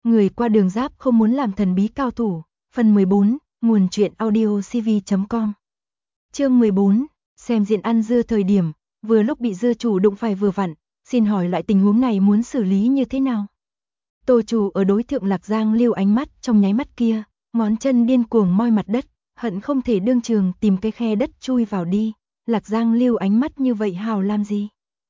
Người qua đường giáp không muốn làm thần bí cao thủ. Phần 14, nguồn truyện audio cv.com. Chương 14, xem diện ăn dưa thời điểm, vừa lúc bị dưa chủ đụng phải vừa vặn, xin hỏi loại tình huống này muốn xử lý như thế nào? Tô chủ ở đối thượng Lạc Giang Lưu ánh mắt trong nháy mắt kia, ngón chân điên cuồng moi mặt đất, hận không thể đương trường tìm cái khe đất chui vào đi. Lạc Giang Lưu ánh mắt như vậy hào làm gì?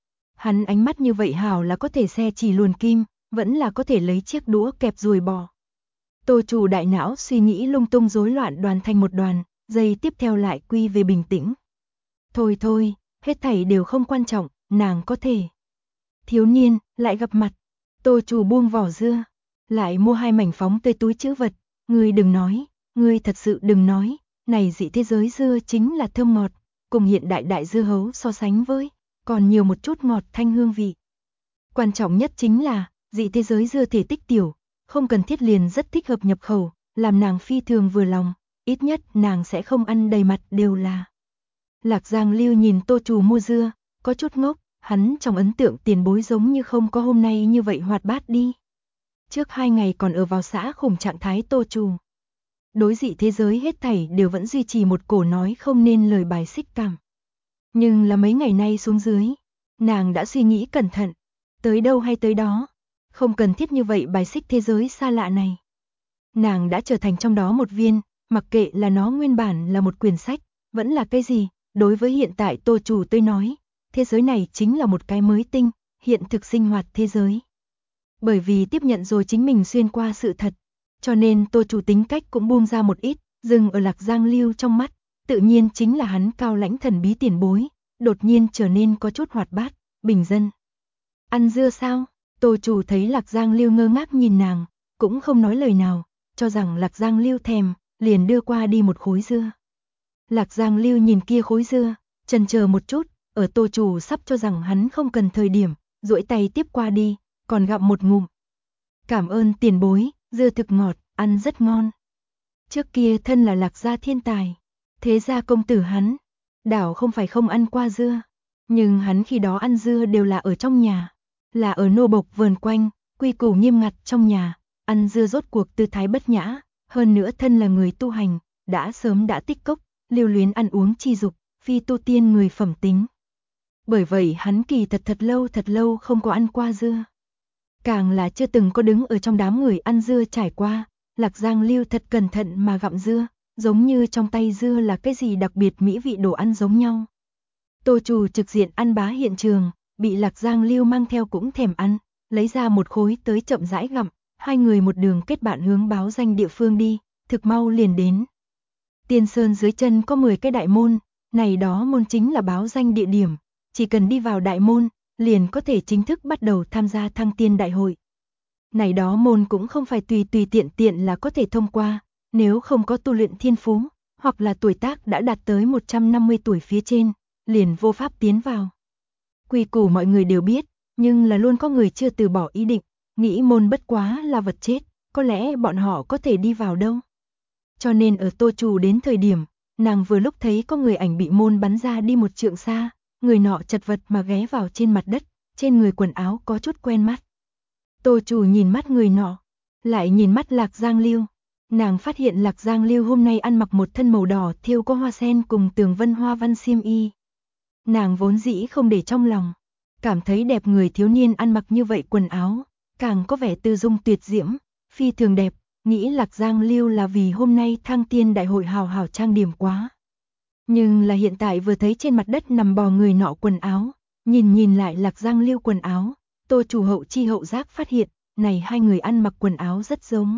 Hắn ánh mắt như vậy hào là có thể xe chỉ luồn kim, vẫn là có thể lấy chiếc đũa kẹp ruồi bò. Tô chủ đại não suy nghĩ lung tung rối loạn đoàn thành một đoàn, giây tiếp theo lại quy về bình tĩnh. Thôi thôi, hết thảy đều không quan trọng, nàng có thể. Thiếu niên, lại gặp mặt. Tô chủ buông vỏ dưa, lại mua 2 mảnh phóng tươi túi trữ vật. Ngươi đừng nói, ngươi thật sự đừng nói, này dị thế giới dưa chính là thơm ngọt, cùng hiện đại đại dưa hấu so sánh với, còn nhiều một chút ngọt thanh hương vị. Quan trọng nhất chính là, dị thế giới dưa thể tích tiểu, không cần thiết liền rất thích hợp nhập khẩu, làm nàng phi thường vừa lòng, ít nhất nàng sẽ không ăn đầy mặt đều là. Lạc Giang Lưu nhìn Tô chủ mua dưa, có chút ngốc, hắn trong ấn tượng tiền bối giống như không có hôm nay như vậy hoạt bát đi. Trước 2 ngày còn ở vào xã khủng trạng thái Tô chủ. Đối dị thế giới hết thảy đều vẫn duy trì một cổ nói không nên lời bài xích cảm. Nhưng là mấy ngày nay xuống dưới, nàng đã suy nghĩ cẩn thận, tới đâu hay tới đó, không cần thiết như vậy bài xích thế giới xa lạ này. Nàng đã trở thành trong đó một viên, mặc kệ là nó nguyên bản là một quyển sách, vẫn là cái gì, đối với hiện tại Tô chủ tôi nói, thế giới này chính là một cái mới tinh, hiện thực sinh hoạt thế giới. Bởi vì tiếp nhận rồi chính mình xuyên qua sự thật, cho nên Tô chủ tính cách cũng buông ra một ít, dừng ở Lạc Giang Lưu trong mắt, tự nhiên chính là hắn cao lãnh thần bí tiền bối, đột nhiên trở nên có chút hoạt bát, bình dân. Ăn dưa sao? Tô chủ thấy Lạc Giang Lưu ngơ ngác nhìn nàng, cũng không nói lời nào, cho rằng Lạc Giang Lưu thèm, liền đưa qua đi một khối dưa. Lạc Giang Lưu nhìn kia khối dưa, chần chờ một chút, ở Tô chủ sắp cho rằng hắn không cần thời điểm, duỗi tay tiếp qua đi, còn gặm một ngụm. Cảm ơn tiền bối, dưa thực ngọt, ăn rất ngon. Trước kia thân là Lạc gia thiên tài, thế gia công tử hắn, đảo không phải không ăn qua dưa, nhưng hắn khi đó ăn dưa đều là ở trong nhà, là ở nô bộc vườn quanh, quy củ nghiêm ngặt trong nhà, ăn dưa rốt cuộc tư thái bất nhã, hơn nữa thân là người tu hành, đã sớm đã tích cốc, lưu luyến ăn uống chi dục, phi tu tiên người phẩm tính. Bởi vậy hắn kỳ thật lâu không có ăn qua dưa. Càng là chưa từng có đứng ở trong đám người ăn dưa trải qua, Lạc Giang Lưu thật cẩn thận mà gặm dưa, giống như trong tay dưa là cái gì đặc biệt mỹ vị đồ ăn giống nhau. Tô chủ trực diện ăn bá hiện trường, bị Lạc Giang Lưu mang theo cũng thèm ăn, lấy ra một khối tới chậm rãi gặm, 2 người một đường kết bạn hướng báo danh địa phương đi, thực mau liền đến. Tiên Sơn dưới chân có 10 cái đại môn, này đó môn chính là báo danh địa điểm, chỉ cần đi vào đại môn, liền có thể chính thức bắt đầu tham gia thăng tiên đại hội. Này đó môn cũng không phải tùy tiện là có thể thông qua, nếu không có tu luyện thiên phú, hoặc là tuổi tác đã đạt tới 150 tuổi phía trên, liền vô pháp tiến vào. Quy củ mọi người đều biết, nhưng là luôn có người chưa từ bỏ ý định, nghĩ môn bất quá là vật chết, có lẽ bọn họ có thể đi vào đâu. Cho nên ở Tô chủ đến thời điểm, nàng vừa lúc thấy có người ảnh bị môn bắn ra đi 1 trượng xa, người nọ chật vật mà ghé vào trên mặt đất, trên người quần áo có chút quen mắt. Tô chủ nhìn mắt người nọ, lại nhìn mắt Lạc Giang Lưu. Nàng phát hiện Lạc Giang Lưu hôm nay ăn mặc một thân màu đỏ thêu có hoa sen cùng tường vân hoa văn xiêm y. Nàng vốn dĩ không để trong lòng, cảm thấy đẹp người thiếu niên ăn mặc như vậy quần áo, càng có vẻ tư dung tuyệt diễm, phi thường đẹp, nghĩ Lạc Giang Lưu là vì hôm nay thăng tiên đại hội hào hào trang điểm quá. Nhưng là hiện tại vừa thấy trên mặt đất nằm bò người nọ quần áo, nhìn lại Lạc Giang Lưu quần áo, Tô chủ hậu chi hậu giác phát hiện, này 2 người ăn mặc quần áo rất giống.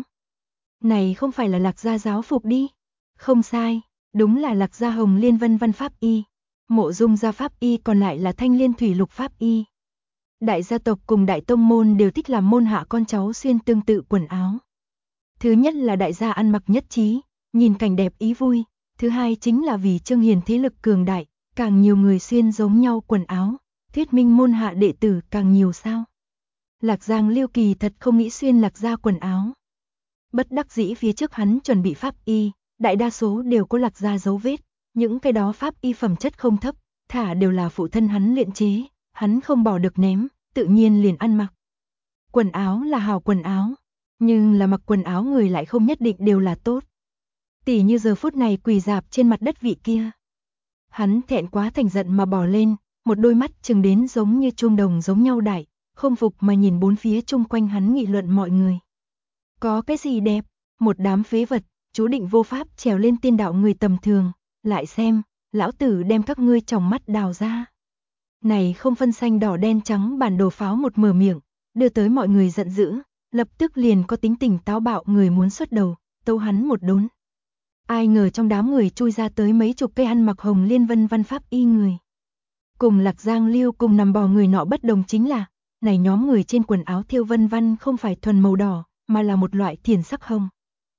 Này không phải là Lạc gia giáo phục đi? Không sai, đúng là Lạc gia Hồng Liên Vân Văn Pháp Y. Mộ Dung gia Pháp Y còn lại là Thanh Liên Thủy Lục Pháp Y. Đại gia tộc cùng đại tông môn đều thích làm môn hạ con cháu xuyên tương tự quần áo. Thứ nhất là đại gia ăn mặc nhất trí, nhìn cảnh đẹp ý vui. Thứ hai chính là vì trương hiền thế lực cường đại, càng nhiều người xuyên giống nhau quần áo, thuyết minh môn hạ đệ tử càng nhiều sao. Lạc Giang Lưu kỳ thật không nghĩ xuyên Lạc gia quần áo. Bất đắc dĩ phía trước hắn chuẩn bị pháp y, đại đa số đều có Lạc gia dấu vết, những cái đó pháp y phẩm chất không thấp, thả đều là phụ thân hắn luyện chế, hắn không bỏ được ném, tự nhiên liền ăn mặc. Quần áo là hào quần áo, Nhưng là mặc quần áo người lại không nhất định đều là tốt. Tỉ như giờ phút này quỳ rạp trên mặt đất vị kia. Hắn thẹn quá thành giận mà bò lên, một đôi mắt trừng đến giống như chuông đồng giống nhau đại, không phục mà nhìn bốn phía chung quanh hắn nghị luận mọi người. Có cái gì đẹp, một đám phế vật, chú định vô pháp trèo lên tiên đạo người tầm thường, lại xem, lão tử đem các ngươi tròng mắt đào ra. Này không phân xanh đỏ đen trắng bản đồ pháo một mở miệng, đưa tới mọi người giận dữ, lập tức liền có tính tình táo bạo người muốn xuất đầu, tấu hắn một đốn. Ai ngờ trong đám người chui ra tới mấy chục cây ăn mặc hồng liên vân văn pháp y người. Cùng Lạc Giang Lưu cùng nằm bò người nọ bất đồng chính là, này nhóm người trên quần áo thêu vân văn không phải thuần màu đỏ, mà là một loại thiền sắc hồng.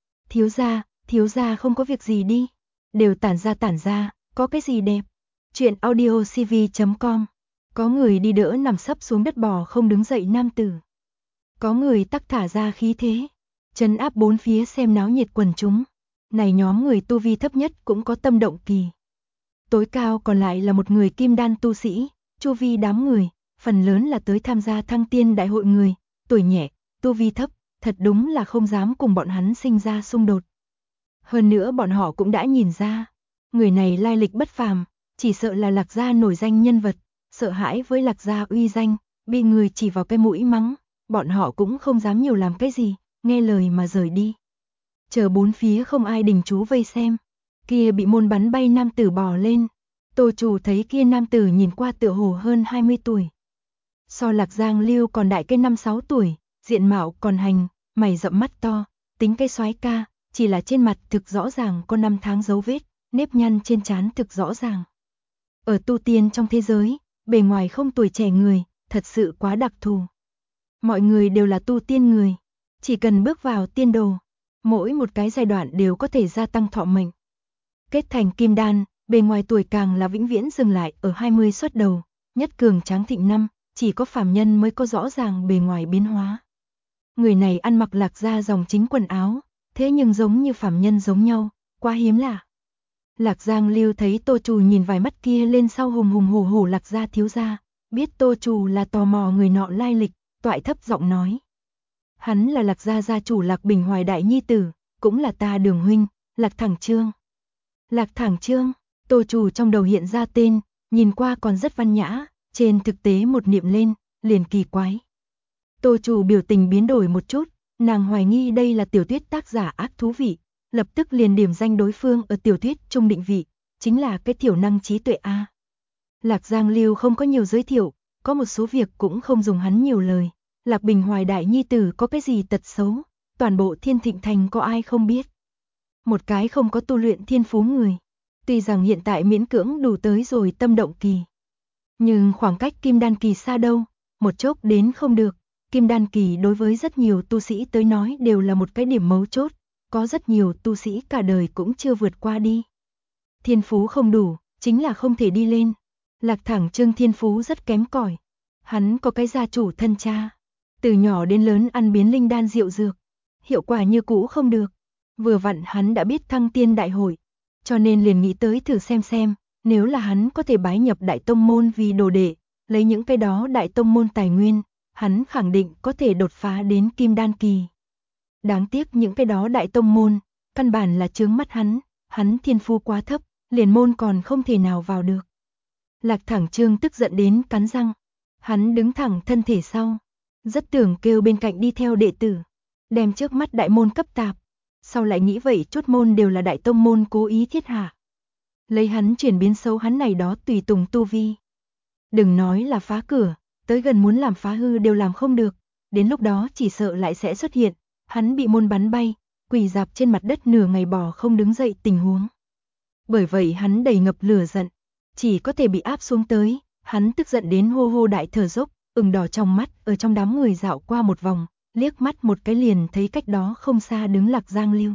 Thiếu gia không có việc gì đi, đều tản ra, có cái gì đẹp. Chuyện audio cv.com. Có người đi đỡ nằm sấp xuống đất bò không đứng dậy nam tử. Có người tắc thả ra khí thế, trấn áp bốn phía xem náo nhiệt quần chúng. Này nhóm người tu vi thấp nhất cũng có tâm động kỳ. Tối cao còn lại là một người kim đan tu sĩ, chu vi đám người, phần lớn là tới tham gia thăng tiên đại hội người, tuổi nhẹ, tu vi thấp, thật đúng là không dám cùng bọn hắn sinh ra xung đột. Hơn nữa bọn họ cũng đã nhìn ra, người này lai lịch bất phàm, chỉ sợ là Lạc gia nổi danh nhân vật, sợ hãi với Lạc gia uy danh, bị người chỉ vào cái mũi mắng, bọn họ cũng không dám nhiều làm cái gì, nghe lời mà rời đi. Chờ bốn phía không ai đình chú vây xem, kia bị môn bắn bay nam tử bò lên. Tô chủ thấy kia nam tử nhìn qua tựa hồ hơn 20 tuổi. So Lạc Giang Lưu còn đại cái 5-6 tuổi, diện mạo còn hành, mày rậm mắt to, tính cái soái ca, chỉ là trên mặt thực rõ ràng có 5 tháng dấu vết, nếp nhăn trên trán thực rõ ràng. Ở tu tiên trong thế giới, bề ngoài không tuổi trẻ người, thật sự quá đặc thù. Mọi người đều là tu tiên người, chỉ cần bước vào tiên đồ, mỗi một cái giai đoạn đều có thể gia tăng thọ mệnh. Kết thành kim đan, bề ngoài tuổi càng là vĩnh viễn dừng lại ở 20 xuất đầu, nhất cường tráng thịnh năm, chỉ có phàm nhân mới có rõ ràng bề ngoài biến hóa. Người này ăn mặc Lạc gia dòng chính quần áo, thế nhưng giống như phàm nhân giống nhau, quá hiếm lạ. Lạc Giang Lưu thấy Tô Trù nhìn vài mắt kia lên sau hùng hùng hổ hổ Lạc gia thiếu gia, biết Tô Trù là tò mò người nọ lai lịch, toại thấp giọng nói. Hắn là Lạc gia gia chủ Lạc Bình Hoài đại nhi tử, cũng là ta Đường huynh, Lạc Thẳng Trương. Lạc Thẳng Trương, Tô Trù trong đầu hiện ra tên, nhìn qua còn rất văn nhã, trên thực tế một niệm lên, liền kỳ quái. Tô Trù biểu tình biến đổi một chút, nàng hoài nghi đây là tiểu thuyết tác giả ác thú vị, lập tức liền điểm danh đối phương ở tiểu thuyết trung định vị, chính là cái thiểu năng trí tuệ A. Lạc Giang Lưu không có nhiều giới thiệu, có một số việc cũng không dùng hắn nhiều lời. Lạc Bình Hoài đại nhi tử có cái gì tật xấu, toàn bộ Thiên Thịnh Thành có ai không biết. Một cái không có tu luyện thiên phú người, tuy rằng hiện tại miễn cưỡng đủ tới rồi tâm động kỳ. Nhưng khoảng cách kim đan kỳ xa đâu, một chốc đến không được. Kim đan kỳ đối với rất nhiều tu sĩ tới nói đều là một cái điểm mấu chốt, có rất nhiều tu sĩ cả đời cũng chưa vượt qua đi. Thiên phú không đủ, chính là không thể đi lên. Lạc Thẳng Trương thiên phú rất kém cỏi. Hắn có cái gia chủ thân cha, từ nhỏ đến lớn ăn biến linh đan rượu dược, hiệu quả như cũ không được. Vừa vặn hắn đã biết thăng tiên đại hội, cho nên liền nghĩ tới thử xem, nếu là hắn có thể bái nhập đại tông môn vì đồ đệ, lấy những cái đó đại tông môn tài nguyên, hắn khẳng định có thể đột phá đến kim đan kỳ. Đáng tiếc những cái đó đại tông môn, căn bản là chướng mắt hắn thiên phú quá thấp, liền môn còn không thể nào vào được. Lạc Thẳng Trương tức giận đến cắn răng, hắn đứng thẳng thân thể sau, rất tưởng kêu bên cạnh đi theo đệ tử, đem trước mắt đại môn cấp tạp, sau lại nghĩ vậy chút môn đều là đại tông môn cố ý thiết hạ. Lấy hắn chuyển biến xấu hắn này đó tùy tùng tu vi. Đừng nói là phá cửa, tới gần muốn làm phá hư đều làm không được, đến lúc đó chỉ sợ lại sẽ xuất hiện, hắn bị môn bắn bay, quỳ rạp trên mặt đất nửa ngày bò không đứng dậy tình huống. Bởi vậy hắn đầy ngập lửa giận, chỉ có thể bị áp xuống tới, hắn tức giận đến hô hô đại thở dốc, ửng đỏ trong mắt, ở trong đám người dạo qua một vòng, liếc mắt một cái liền thấy cách đó không xa đứng Lạc Giang Lưu.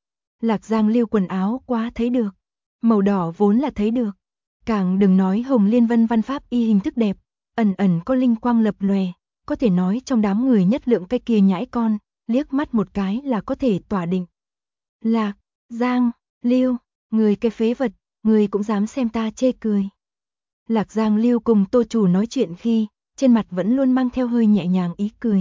Lạc Giang Lưu quần áo quá thấy được, màu đỏ vốn là thấy được, càng đừng nói hồng liên vân văn pháp y hình thức đẹp, ẩn ẩn có linh quang lập lòe, có thể nói trong đám người nhất lượng cái kia nhãi con, liếc mắt một cái là có thể tỏa định. Lạc Giang Lưu, người cái phế vật, người cũng dám xem ta chê cười. Lạc Giang Lưu cùng Tô Chủ nói chuyện khi, trên mặt vẫn luôn mang theo hơi nhẹ nhàng ý cười,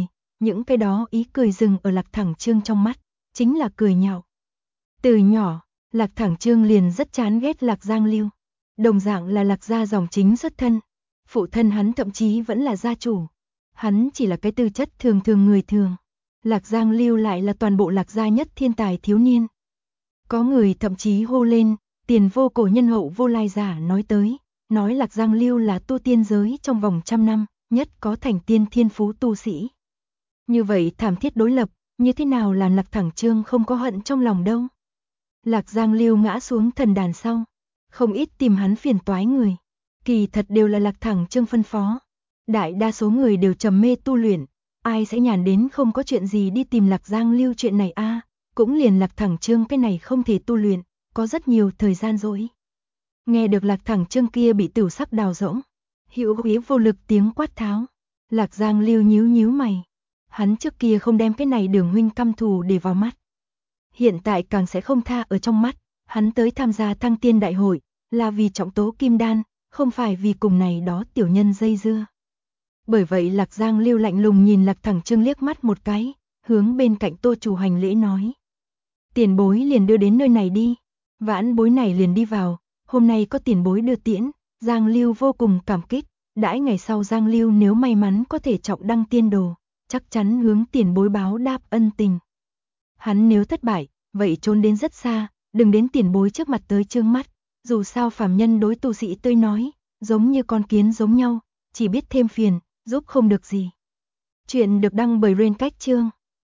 những cái đó ý cười dừng ở Lạc Thẳng Trương trong mắt, chính là cười nhạo. Từ nhỏ, Lạc Thẳng Trương liền rất chán ghét Lạc Giang Lưu, đồng dạng là Lạc gia dòng chính xuất thân, phụ thân hắn thậm chí vẫn là gia chủ, hắn chỉ là cái tư chất thường thường người thường. Lạc Giang Lưu lại là toàn bộ Lạc gia nhất thiên tài thiếu niên. Có người thậm chí hô lên, tiền vô cổ nhân hậu vô lai giả nói tới, nói Lạc Giang Lưu là tu tiên giới trong vòng 100 năm, nhất có thành tiên thiên phú tu sĩ. Như vậy thảm thiết đối lập, như thế nào làm Lạc Thẳng Trương không có hận trong lòng đâu. Lạc Giang Lưu ngã xuống thần đàn sau, không ít tìm hắn phiền toái người, kỳ thật đều là Lạc Thẳng Trương phân phó. Đại đa số người đều trầm mê tu luyện, ai sẽ nhàn đến không có chuyện gì đi tìm Lạc Giang Lưu chuyện này a, cũng liền Lạc Thẳng Trương cái này không thể tu luyện, có rất nhiều thời gian rỗi. Nghe được Lạc Thẳng Trương kia bị tửu sắc đào rỗng, hữu ý vô lực tiếng quát tháo, Lạc Giang Lưu nhíu nhíu mày, hắn trước kia không đem cái này Đường huynh căm thù để vào mắt, hiện tại càng sẽ không tha ở trong mắt, hắn tới tham gia Thăng Tiên đại hội là vì trọng tố kim đan, không phải vì cùng này đó tiểu nhân dây dưa. Bởi vậy Lạc Giang Lưu lạnh lùng nhìn Lạc Thẳng Trương liếc mắt một cái, hướng bên cạnh Tô chủ hành lễ nói: "Tiền bối liền đưa đến nơi này đi." Vãn bối này liền đi vào, hôm nay có tiền bối đưa tiễn, Giang Lưu vô cùng cảm kích, đãi ngày sau Giang Lưu nếu may mắn có thể trọng đăng tiên đồ, chắc chắn hướng tiền bối báo đáp ân tình. Hắn nếu thất bại, vậy trốn đến rất xa, đừng đến tiền bối trước mặt tới trương mắt, dù sao phàm nhân đối tu sĩ tới nói, giống như con kiến giống nhau, chỉ biết thêm phiền, giúp không được gì. Chuyện được đăng bởi Rain Cách Chương.